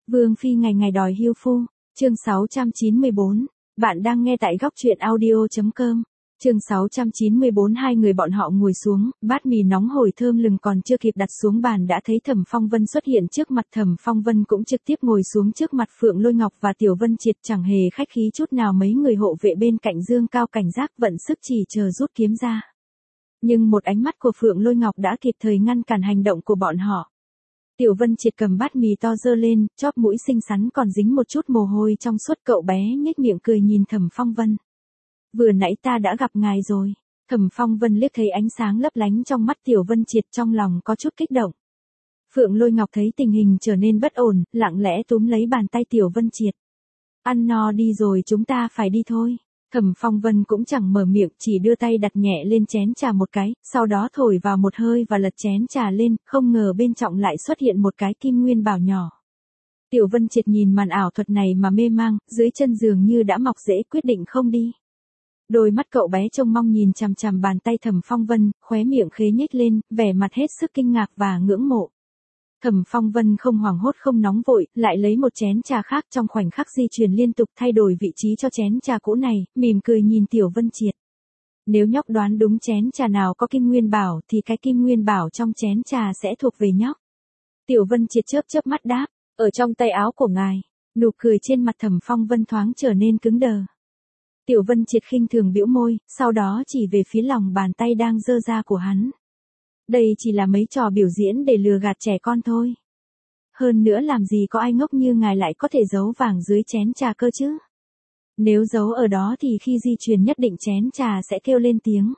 Vương Phi ngày ngày đòi hưu phu, chương 694, bạn đang nghe tại góc truyện audio.com. Chương 694 hai người bọn họ ngồi xuống, bát mì nóng hổi thơm lừng còn chưa kịp đặt xuống bàn đã thấy Thẩm Phong Vân xuất hiện trước mặt. Thẩm Phong Vân cũng trực tiếp ngồi xuống trước mặt Phượng Lôi Ngọc và Tiểu Vân Triệt, chẳng hề khách khí chút nào. Mấy người hộ vệ bên cạnh dương cao cảnh giác vận sức chỉ chờ rút kiếm ra. Nhưng một ánh mắt của Phượng Lôi Ngọc đã kịp thời ngăn cản hành động của bọn họ. Tiểu Vân Triệt cầm bát mì to giơ lên, chóp mũi xinh xắn còn dính một chút mồ hôi trong suốt. Cậu bé nhếch miệng cười nhìn Thẩm Phong Vân. Vừa nãy ta đã gặp ngài rồi. Thẩm Phong Vân liếc thấy ánh sáng lấp lánh trong mắt Tiểu Vân Triệt, trong lòng có chút kích động. Phượng Lôi Ngọc thấy tình hình trở nên bất ổn, lặng lẽ túm lấy bàn tay Tiểu Vân Triệt. Ăn no đi rồi, chúng ta phải đi thôi. Thẩm Phong Vân cũng chẳng mở miệng, chỉ đưa tay đặt nhẹ lên chén trà một cái, sau đó thổi vào một hơi và lật chén trà lên, không ngờ bên trong lại xuất hiện một cái kim nguyên bảo nhỏ. Tiểu Vân Triệt nhìn màn ảo thuật này mà mê mang, dưới chân giường như đã mọc rễ, quyết định không đi. Đôi mắt cậu bé trông mong nhìn chằm chằm bàn tay Thẩm Phong Vân, khóe miệng khế nhếch lên, vẻ mặt hết sức kinh ngạc và ngưỡng mộ. Thẩm Phong Vân không hoảng hốt không nóng vội, lại lấy một chén trà khác, trong khoảnh khắc di chuyển liên tục thay đổi vị trí cho chén trà cũ này, mỉm cười nhìn Tiểu Vân Triệt. Nếu nhóc đoán đúng chén trà nào có kim nguyên bảo thì cái kim nguyên bảo trong chén trà sẽ thuộc về nhóc. Tiểu Vân Triệt chớp chớp mắt đáp, ở trong tay áo của ngài. Nụ cười trên mặt Thẩm Phong Vân thoáng trở nên cứng đờ. Tiểu Vân Triệt khinh thường bĩu môi, sau đó chỉ về phía lòng bàn tay đang giơ ra của hắn. Đây chỉ là mấy trò biểu diễn để lừa gạt trẻ con thôi. Hơn nữa làm gì có ai ngốc như ngài lại có thể giấu vàng dưới chén trà cơ chứ? Nếu giấu ở đó thì khi di chuyển nhất định chén trà sẽ kêu lên tiếng.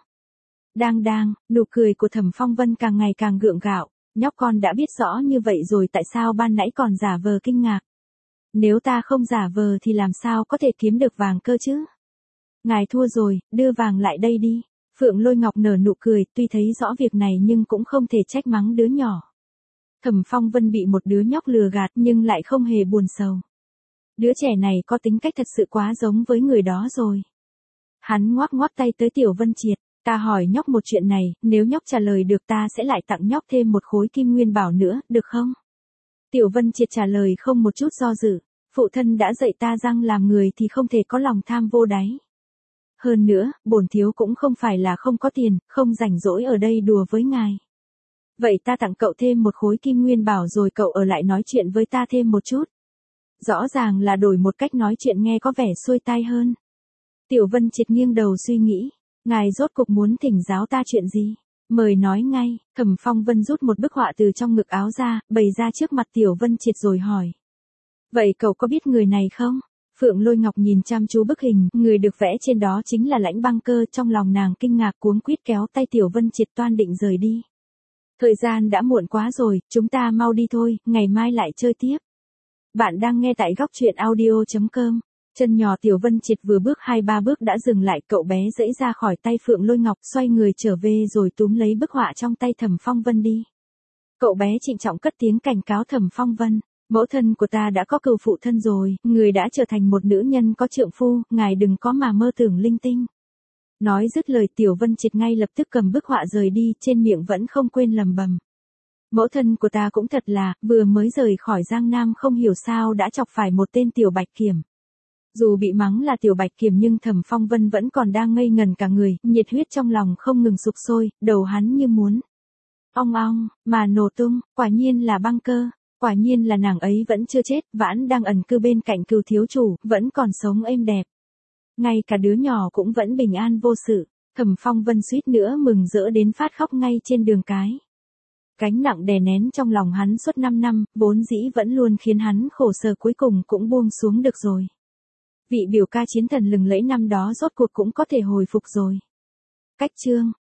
Đang, nụ cười của Thẩm Phong Vân càng ngày càng gượng gạo, nhóc con đã biết rõ như vậy rồi tại sao ban nãy còn giả vờ kinh ngạc. Nếu ta không giả vờ thì làm sao có thể kiếm được vàng cơ chứ? Ngài thua rồi, đưa vàng lại đây đi. Phượng Lôi Ngọc nở nụ cười, tuy thấy rõ việc này nhưng cũng không thể trách mắng đứa nhỏ. Thẩm Phong Vân bị một đứa nhóc lừa gạt nhưng lại không hề buồn sầu. Đứa trẻ này có tính cách thật sự quá giống với người đó rồi. Hắn ngoắc ngoắc tay tới Tiểu Vân Triệt, ta hỏi nhóc một chuyện này, nếu nhóc trả lời được ta sẽ lại tặng nhóc thêm một khối kim nguyên bảo nữa, được không? Tiểu Vân Triệt trả lời không một chút do dự, phụ thân đã dạy ta rằng làm người thì không thể có lòng tham vô đáy. Hơn nữa, bổn thiếu cũng không phải là không có tiền, không rảnh rỗi ở đây đùa với ngài. Vậy ta tặng cậu thêm một khối kim nguyên bảo rồi cậu ở lại nói chuyện với ta thêm một chút. Rõ ràng là đổi một cách nói chuyện nghe có vẻ xuôi tai hơn. Tiểu Vân Triệt nghiêng đầu suy nghĩ, ngài rốt cuộc muốn thỉnh giáo ta chuyện gì? Mời nói ngay. Thẩm Phong Vân rút một bức họa từ trong ngực áo ra, bày ra trước mặt Tiểu Vân Triệt rồi hỏi. Vậy cậu có biết người này không? Phượng Lôi Ngọc nhìn chăm chú bức hình, người được vẽ trên đó chính là Lãnh Băng Cơ, trong lòng nàng kinh ngạc cuống quýt kéo tay Tiểu Vân Triệt toan định rời đi. Thời gian đã muộn quá rồi, chúng ta mau đi thôi, ngày mai lại chơi tiếp. Bạn đang nghe tại góc truyện audio.com. Chân nhỏ Tiểu Vân Triệt vừa bước 2-3 bước đã dừng lại, cậu bé giãy ra khỏi tay Phượng Lôi Ngọc, xoay người trở về rồi túm lấy bức họa trong tay Thẩm Phong Vân đi. Cậu bé trịnh trọng cất tiếng cảnh cáo Thẩm Phong Vân. Mẫu thân của ta đã có cừu phụ thân rồi, người đã trở thành một nữ nhân có trượng phu, ngài đừng có mà mơ tưởng linh tinh. Nói dứt lời Tiểu Vân Triệt ngay lập tức cầm bức họa rời đi, trên miệng vẫn không quên lẩm bẩm. Mẫu thân của ta cũng thật là, vừa mới rời khỏi Giang Nam không hiểu sao đã chọc phải một tên Tiểu Bạch Kiểm. Dù bị mắng là Tiểu Bạch Kiểm nhưng Thẩm Phong Vân vẫn còn đang ngây ngần cả người, nhiệt huyết trong lòng không ngừng sục sôi, đầu hắn như muốn ong ong mà nổ tung, quả nhiên là Băng Cơ. Quả nhiên là nàng ấy vẫn chưa chết, vẫn đang ẩn cư bên cạnh Cừu thiếu chủ, vẫn còn sống êm đẹp. Ngay cả đứa nhỏ cũng vẫn bình an vô sự. Thẩm Phong Vân suýt nữa mừng rỡ đến phát khóc ngay trên đường cái. Gánh nặng đè nén trong lòng hắn suốt 5 năm, vốn dĩ vẫn luôn khiến hắn khổ sở cuối cùng cũng buông xuống được rồi. Vị biểu ca chiến thần lừng lẫy năm đó rốt cuộc cũng có thể hồi phục rồi. Cách chương